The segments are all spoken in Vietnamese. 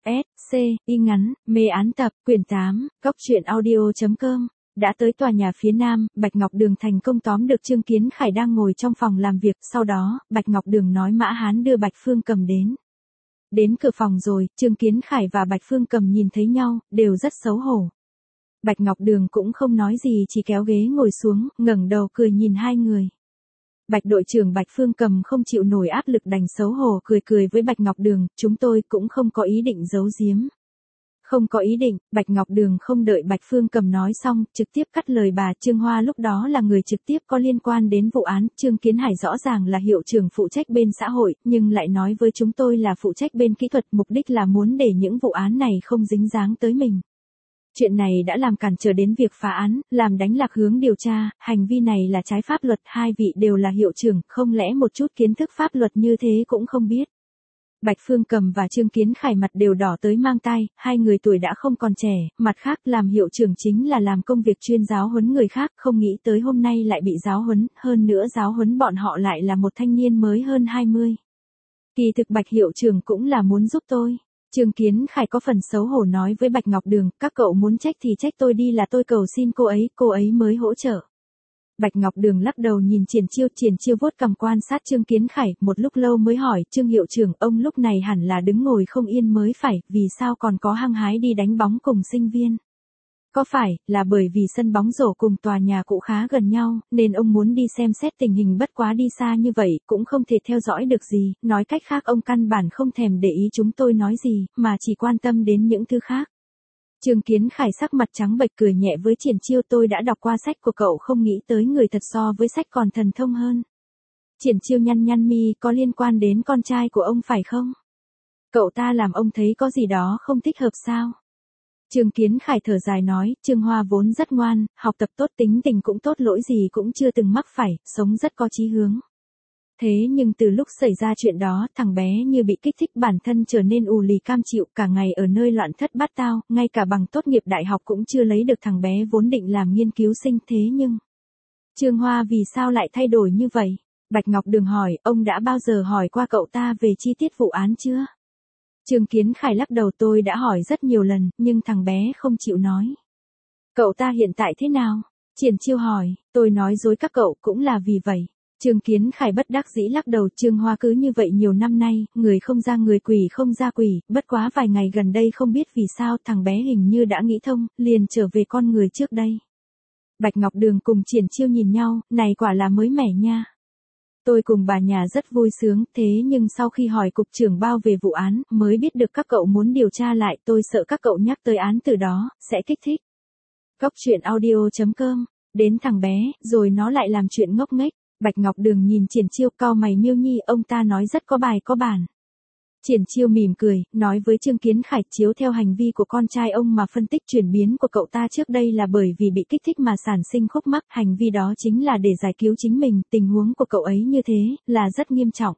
S, C, Y ngắn, mê án tập, quyển 8, Cóc truyện audio.com. Đã tới tòa nhà phía nam, Bạch Ngọc Đường thành công tóm được Trương Kiến Khải đang ngồi trong phòng làm việc, sau đó, Bạch Ngọc Đường nói Mã Hán đưa Bạch Phương Cầm đến. Đến cửa phòng rồi, Trương Kiến Khải và Bạch Phương Cầm nhìn thấy nhau, đều rất xấu hổ. Bạch Ngọc Đường cũng không nói gì, chỉ kéo ghế ngồi xuống, ngẩng đầu cười nhìn hai người. Bạch đội trưởng Bạch Phương Cầm không chịu nổi áp lực đành xấu hổ cười với Bạch Ngọc Đường, chúng tôi cũng không có ý định giấu giếm. Không có ý định, Bạch Ngọc Đường không đợi Bạch Phương Cầm nói xong, trực tiếp cắt lời bà. Trương Hoa lúc đó là người trực tiếp có liên quan đến vụ án, Trương Kiến Hải rõ ràng là hiệu trưởng phụ trách bên xã hội, nhưng lại nói với chúng tôi là phụ trách bên kỹ thuật, mục đích là muốn để những vụ án này không dính dáng tới mình. Chuyện này đã làm cản trở đến việc phá án, làm đánh lạc hướng điều tra, hành vi này là trái pháp luật, hai vị đều là hiệu trưởng, không lẽ một chút kiến thức pháp luật như thế cũng không biết. Bạch Phương Cầm và Trương Kiến Khải mặt đều đỏ tới mang tai, hai người tuổi đã không còn trẻ, mặt khác làm hiệu trưởng chính là làm công việc chuyên giáo huấn người khác, không nghĩ tới hôm nay lại bị giáo huấn, hơn nữa giáo huấn bọn họ lại là một thanh niên mới hơn 20. Kỳ thực Bạch hiệu trưởng cũng là muốn giúp tôi. Trương Kiến Khải có phần xấu hổ nói với Bạch Ngọc Đường, các cậu muốn trách thì trách tôi đi, là tôi cầu xin cô ấy mới hỗ trợ. Bạch Ngọc Đường lắc đầu nhìn Triển Chiêu vuốt cằm quan sát Trương Kiến Khải, một lúc lâu mới hỏi, Trương hiệu trưởng, ông lúc này hẳn là đứng ngồi không yên mới phải, vì sao còn có hăng hái đi đánh bóng cùng sinh viên? Có phải là bởi vì sân bóng rổ cùng tòa nhà cũ khá gần nhau, nên ông muốn đi xem xét tình hình, bất quá đi xa như vậy, cũng không thể theo dõi được gì, nói cách khác ông căn bản không thèm để ý chúng tôi nói gì, mà chỉ quan tâm đến những thứ khác. Trương Kiến Khải sắc mặt trắng bệch cười nhẹ với Triển Chiêu, tôi đã đọc qua sách của cậu, không nghĩ tới người thật so với sách còn thần thông hơn. Triển Chiêu nhăn mi, có liên quan đến con trai của ông phải không? Cậu ta làm ông thấy có gì đó không thích hợp sao? Trương Kiến Khải thở dài nói, Trương Hoa vốn rất ngoan, học tập tốt, tính tình cũng tốt, lỗi gì cũng chưa từng mắc phải, sống rất có chí hướng. Thế nhưng từ lúc xảy ra chuyện đó, thằng bé như bị kích thích, bản thân trở nên ù lì cam chịu, cả ngày ở nơi loạn thất bát tao, ngay cả bằng tốt nghiệp đại học cũng chưa lấy được. Thằng bé vốn định làm nghiên cứu sinh, thế nhưng Trương Hoa vì sao lại thay đổi như vậy? Bạch Ngọc Đường hỏi, ông đã bao giờ hỏi qua cậu ta về chi tiết vụ án chưa? Trương Kiến Khải lắc đầu, tôi đã hỏi rất nhiều lần, nhưng thằng bé không chịu nói. Cậu ta hiện tại thế nào? Triển Chiêu hỏi, tôi nói dối các cậu cũng là vì vậy. Trương Kiến Khải bất đắc dĩ lắc đầu, Trương Hoa cứ như vậy nhiều năm nay, người không ra người, quỷ không ra quỷ, bất quá vài ngày gần đây không biết vì sao thằng bé hình như đã nghĩ thông, liền trở về con người trước đây. Bạch Ngọc Đường cùng Triển Chiêu nhìn nhau, này quả là mới mẻ nha. Tôi cùng bà nhà rất vui sướng, thế nhưng sau khi hỏi cục trưởng bao về vụ án, mới biết được các cậu muốn điều tra lại, tôi sợ các cậu nhắc tới án từ đó, sẽ kích thích. Cóc truyện audio.com, đến thằng bé, rồi nó lại làm chuyện ngốc nghếch. Bạch Ngọc Đường nhìn Triển Chiêu, cau mày, Miêu Nhi, ông ta nói rất có bài có bản. Triển Chiêu mỉm cười, nói với Trương Kiến Khải, chiếu theo hành vi của con trai ông mà phân tích chuyển biến của cậu ta trước đây là bởi vì bị kích thích mà sản sinh khúc mắc, hành vi đó chính là để giải cứu chính mình, tình huống của cậu ấy như thế, là rất nghiêm trọng.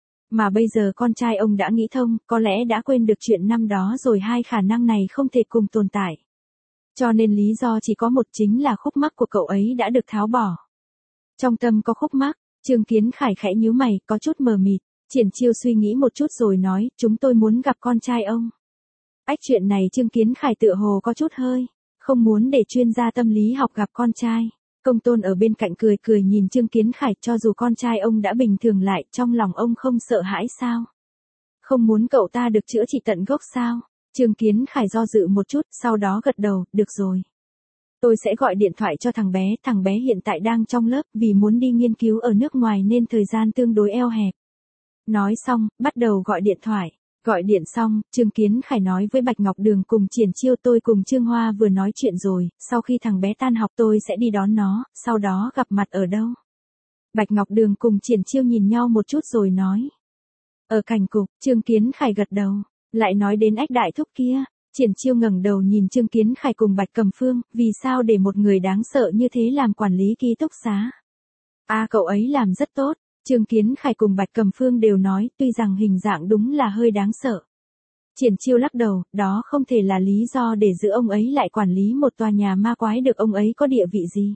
Mà bây giờ con trai ông đã nghĩ thông, có lẽ đã quên được chuyện năm đó rồi, hai khả năng này không thể cùng tồn tại. Cho nên lý do chỉ có một, chính là khúc mắc của cậu ấy đã được tháo bỏ. Trong tâm có khúc mắc, Trương Kiến Khải khẽ nhíu mày, có chút mờ mịt. Triển Chiêu suy nghĩ một chút rồi nói, chúng tôi muốn gặp con trai ông. Chuyện này Trương Kiến Khải tựa hồ có chút hơi không muốn để chuyên gia tâm lý học gặp con trai. Công Tôn ở bên cạnh cười nhìn Trương Kiến Khải, cho dù con trai ông đã bình thường lại, trong lòng ông không sợ hãi sao? Không muốn cậu ta được chữa trị tận gốc sao? Trương Kiến Khải do dự một chút, sau đó gật đầu, được rồi. Tôi sẽ gọi điện thoại cho thằng bé hiện tại đang trong lớp, vì muốn đi nghiên cứu ở nước ngoài nên thời gian tương đối eo hẹp. Nói xong, bắt đầu gọi điện thoại. Gọi điện xong, Trương Kiến Khải nói với Bạch Ngọc Đường cùng Triển Chiêu, tôi cùng Trương Hoa vừa nói chuyện rồi, sau khi thằng bé tan học tôi sẽ đi đón nó, sau đó gặp mặt ở đâu? Bạch Ngọc Đường cùng Triển Chiêu nhìn nhau một chút rồi nói. Ở cảnh cục. Trương Kiến Khải gật đầu. Lại nói đến Ách đại thúc kia. Triển Chiêu ngẩng đầu nhìn Trương Kiến Khải cùng Bạch Cầm Phương, vì sao để một người đáng sợ như thế làm quản lý ký túc xá? Cậu ấy làm rất tốt. Trương Kiến Khải cùng Bạch Cầm Phương đều nói, tuy rằng hình dạng đúng là hơi đáng sợ. Triển Chiêu lắc đầu, đó không thể là lý do để giữ ông ấy lại quản lý một tòa nhà ma quái được, ông ấy có địa vị gì?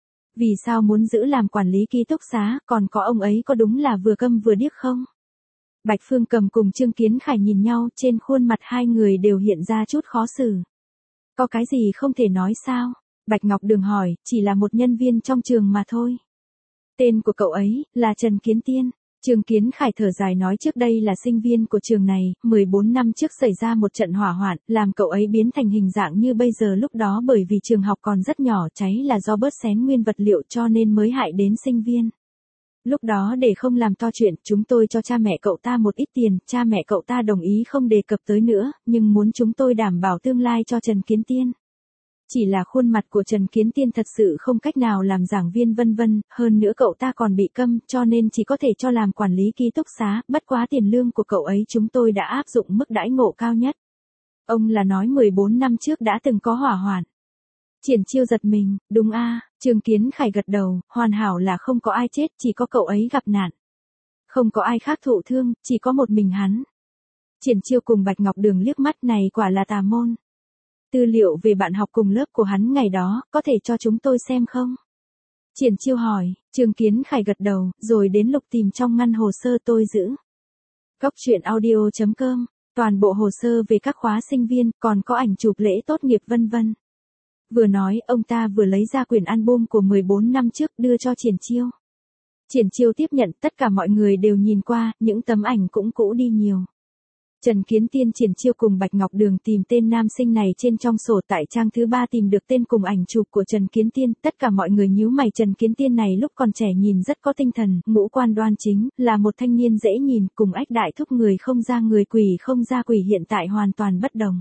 Vì sao muốn giữ làm quản lý ký túc xá, còn có ông ấy có đúng là vừa câm vừa điếc không? Bạch Phương Cầm cùng Trương Kiến Khải nhìn nhau, trên khuôn mặt hai người đều hiện ra chút khó xử. Có cái gì không thể nói sao? Bạch Ngọc Đường hỏi, chỉ là một nhân viên trong trường mà thôi. Tên của cậu ấy, là Trần Kiến Tiên. Trương Kiến Khải thở dài nói trước đây là sinh viên của trường này, 14 năm trước xảy ra một trận hỏa hoạn, làm cậu ấy biến thành hình dạng như bây giờ lúc đó bởi vì trường học còn rất nhỏ, cháy là do bớt xén nguyên vật liệu cho nên mới hại đến sinh viên. Lúc đó để không làm to chuyện, chúng tôi cho cha mẹ cậu ta một ít tiền, cha mẹ cậu ta đồng ý không đề cập tới nữa, nhưng muốn chúng tôi đảm bảo tương lai cho Trần Kiến Tiên. Chỉ là khuôn mặt của Trần Kiến Tiên thật sự không cách nào làm giảng viên vân vân, hơn nữa cậu ta còn bị câm, cho nên chỉ có thể cho làm quản lý ký túc xá, bất quá tiền lương của cậu ấy chúng tôi đã áp dụng mức đãi ngộ cao nhất. Ông là nói 14 năm trước đã từng có hỏa hoạn. Triển Chiêu giật mình, đúng a, Trương Kiến Khải gật đầu, hoàn hảo là không có ai chết, chỉ có cậu ấy gặp nạn. Không có ai khác thụ thương, chỉ có một mình hắn. Triển Chiêu cùng Bạch Ngọc Đường liếc mắt, này quả là tà môn. Tư liệu về bạn học cùng lớp của hắn ngày đó, có thể cho chúng tôi xem không? Triển Chiêu hỏi, Trương Kiến Khải gật đầu, rồi đến lục tìm trong ngăn hồ sơ tôi giữ. Góc truyện audio.com, toàn bộ hồ sơ về các khóa sinh viên, còn có ảnh chụp lễ tốt nghiệp vân vân. Vừa nói, ông ta vừa lấy ra quyển album của 14 năm trước đưa cho Triển Chiêu. Triển Chiêu tiếp nhận, tất cả mọi người đều nhìn qua, những tấm ảnh cũng cũ đi nhiều. Trần Kiến Tiên Triển Chiêu cùng Bạch Ngọc Đường tìm tên nam sinh này trên trong sổ, tại trang thứ 3 tìm được tên cùng ảnh chụp của Trần Kiến Tiên, tất cả mọi người nhíu mày. Trần Kiến Tiên này lúc còn trẻ nhìn rất có tinh thần, ngũ quan đoan chính, là một thanh niên dễ nhìn, cùng Ách Đại Thúc người không ra người quỷ không ra quỷ hiện tại hoàn toàn bất đồng.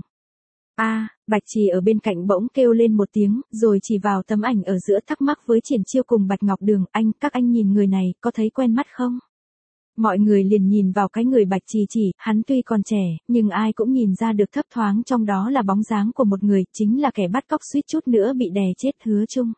Bạch Trì ở bên cạnh bỗng kêu lên một tiếng, rồi chỉ vào tấm ảnh ở giữa thắc mắc với Triển Chiêu cùng Bạch Ngọc Đường, các anh nhìn người này, có thấy quen mắt không? Mọi người liền nhìn vào cái người Bạch Trì chỉ, hắn tuy còn trẻ, nhưng ai cũng nhìn ra được thấp thoáng trong đó là bóng dáng của một người, chính là kẻ bắt cóc suýt chút nữa bị đè chết, Hứa Trung.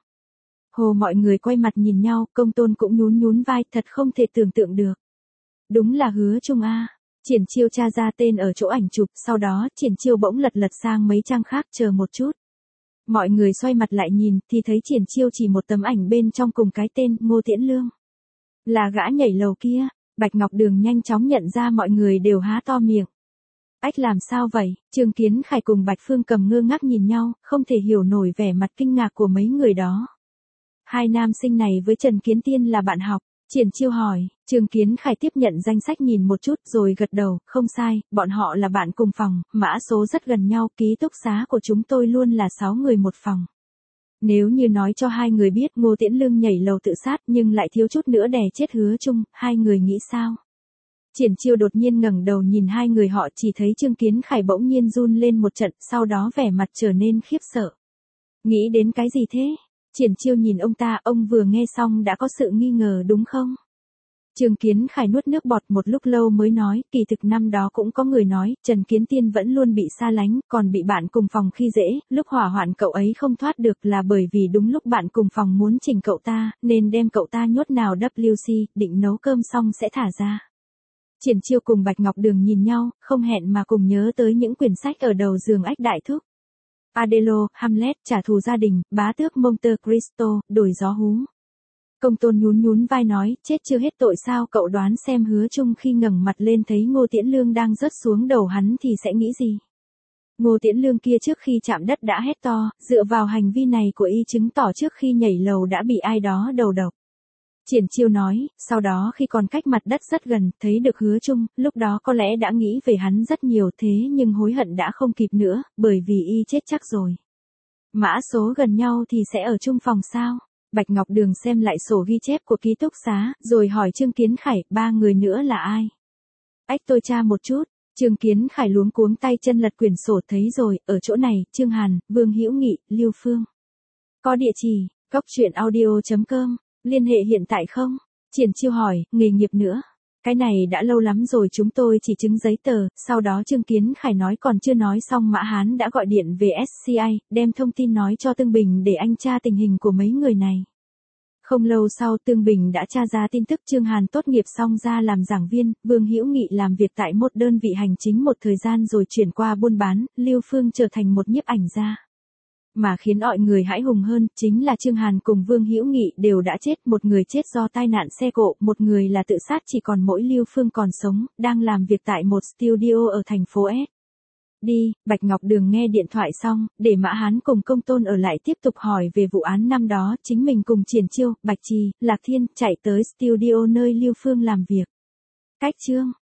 Hồ mọi người quay mặt nhìn nhau, Công Tôn cũng nhún vai, thật không thể tưởng tượng được. Đúng là Hứa Trung a. Triển Chiêu tra ra tên ở chỗ ảnh chụp, sau đó Triển Chiêu bỗng lật sang mấy trang khác, chờ một chút. Mọi người xoay mặt lại nhìn, thì thấy Triển Chiêu chỉ một tấm ảnh bên trong cùng cái tên, Ngô Tiễn Lương. Là gã nhảy lầu kia. Bạch Ngọc Đường nhanh chóng nhận ra, mọi người đều há to miệng. Làm sao vậy? Trương Kiến Khải cùng Bạch Phương Cầm ngơ ngác nhìn nhau, không thể hiểu nổi vẻ mặt kinh ngạc của mấy người đó. Hai nam sinh này với Trần Kiến Tiên là bạn học. Triển Chiêu hỏi, Trương Kiến Khải tiếp nhận danh sách nhìn một chút rồi gật đầu, không sai, bọn họ là bạn cùng phòng, mã số rất gần nhau, ký túc xá của chúng tôi luôn là 6 người một phòng. Nếu như nói cho hai người biết Ngô Tiễn Lương nhảy lầu tự sát nhưng lại thiếu chút nữa đè chết Hứa Trung, hai người nghĩ sao? Triển Chiêu đột nhiên ngẩng đầu nhìn hai người họ, chỉ thấy Trương Kiến Khải bỗng nhiên run lên một trận, sau đó vẻ mặt trở nên khiếp sợ. Nghĩ đến cái gì thế? Triển Chiêu nhìn ông ta, ông vừa nghe xong đã có sự nghi ngờ đúng không? Trương Kiến Khải nuốt nước bọt một lúc lâu mới nói, kỳ thực năm đó cũng có người nói, Trần Kiến Tiên vẫn luôn bị xa lánh, còn bị bạn cùng phòng khi dễ, lúc hỏa hoạn cậu ấy không thoát được là bởi vì đúng lúc bạn cùng phòng muốn chỉnh cậu ta, nên đem cậu ta nhốt nào WC, định nấu cơm xong sẽ thả ra. Triển Chiêu cùng Bạch Ngọc Đường nhìn nhau, không hẹn mà cùng nhớ tới những quyển sách ở đầu giường Ách Đại Thúc. Adelo, Hamlet, Trả thù gia đình, Bá tước Monte Cristo, Đổi gió hú. Công Tôn nhún vai nói, chết chưa hết tội sao? Cậu đoán xem Hứa Trung khi ngẩng mặt lên thấy Ngô Tiễn Lương đang rớt xuống đầu hắn thì sẽ nghĩ gì? Ngô Tiễn Lương kia trước khi chạm đất đã hét to, dựa vào hành vi này của y chứng tỏ trước khi nhảy lầu đã bị ai đó đầu độc. Triển Chiêu nói, sau đó khi còn cách mặt đất rất gần, thấy được Hứa Trung, lúc đó có lẽ đã nghĩ về hắn rất nhiều, thế nhưng hối hận đã không kịp nữa, bởi vì y chết chắc rồi. Mã số gần nhau thì sẽ ở chung phòng sao? Bạch Ngọc Đường xem lại sổ ghi chép của ký túc xá, rồi hỏi Trương Kiến Khải, 3 người nữa là ai? Tôi tra một chút. Trương Kiến Khải luống cuống tay chân lật quyển sổ, thấy rồi, ở chỗ này, Trương Hàn, Vương Hữu Nghị, Lưu Phương. Có địa chỉ, góc truyện audio.com, liên hệ hiện tại không? Triển Chiêu hỏi, nghề nghiệp nữa. Cái này đã lâu lắm rồi, chúng tôi chỉ chứng giấy tờ. Sau đó Trương Kiến Khải nói còn chưa nói xong, Mã Hán đã gọi điện về SCI, đem thông tin nói cho Tương Bình để anh tra tình hình của mấy người này. Không lâu sau Tương Bình đã tra ra tin tức Trương Hàn tốt nghiệp xong ra làm giảng viên, Vương Hữu Nghị làm việc tại một đơn vị hành chính một thời gian rồi chuyển qua buôn bán, Lưu Phương trở thành một nhiếp ảnh gia. mà khiến mọi người hãi hùng hơn, chính là Chương Hàn cùng Vương Hữu Nghị đều đã chết, một người chết do tai nạn xe cộ, một người là tự sát, chỉ còn mỗi Lưu Phương còn sống, đang làm việc tại một studio ở thành phố S. Đi, Bạch Ngọc Đường nghe điện thoại xong, để Mã Hán cùng Công Tôn ở lại tiếp tục hỏi về vụ án năm đó, chính mình cùng Triển Chiêu, Bạch Trì, Lạc Thiên, chạy tới studio nơi Lưu Phương làm việc. Cách Chương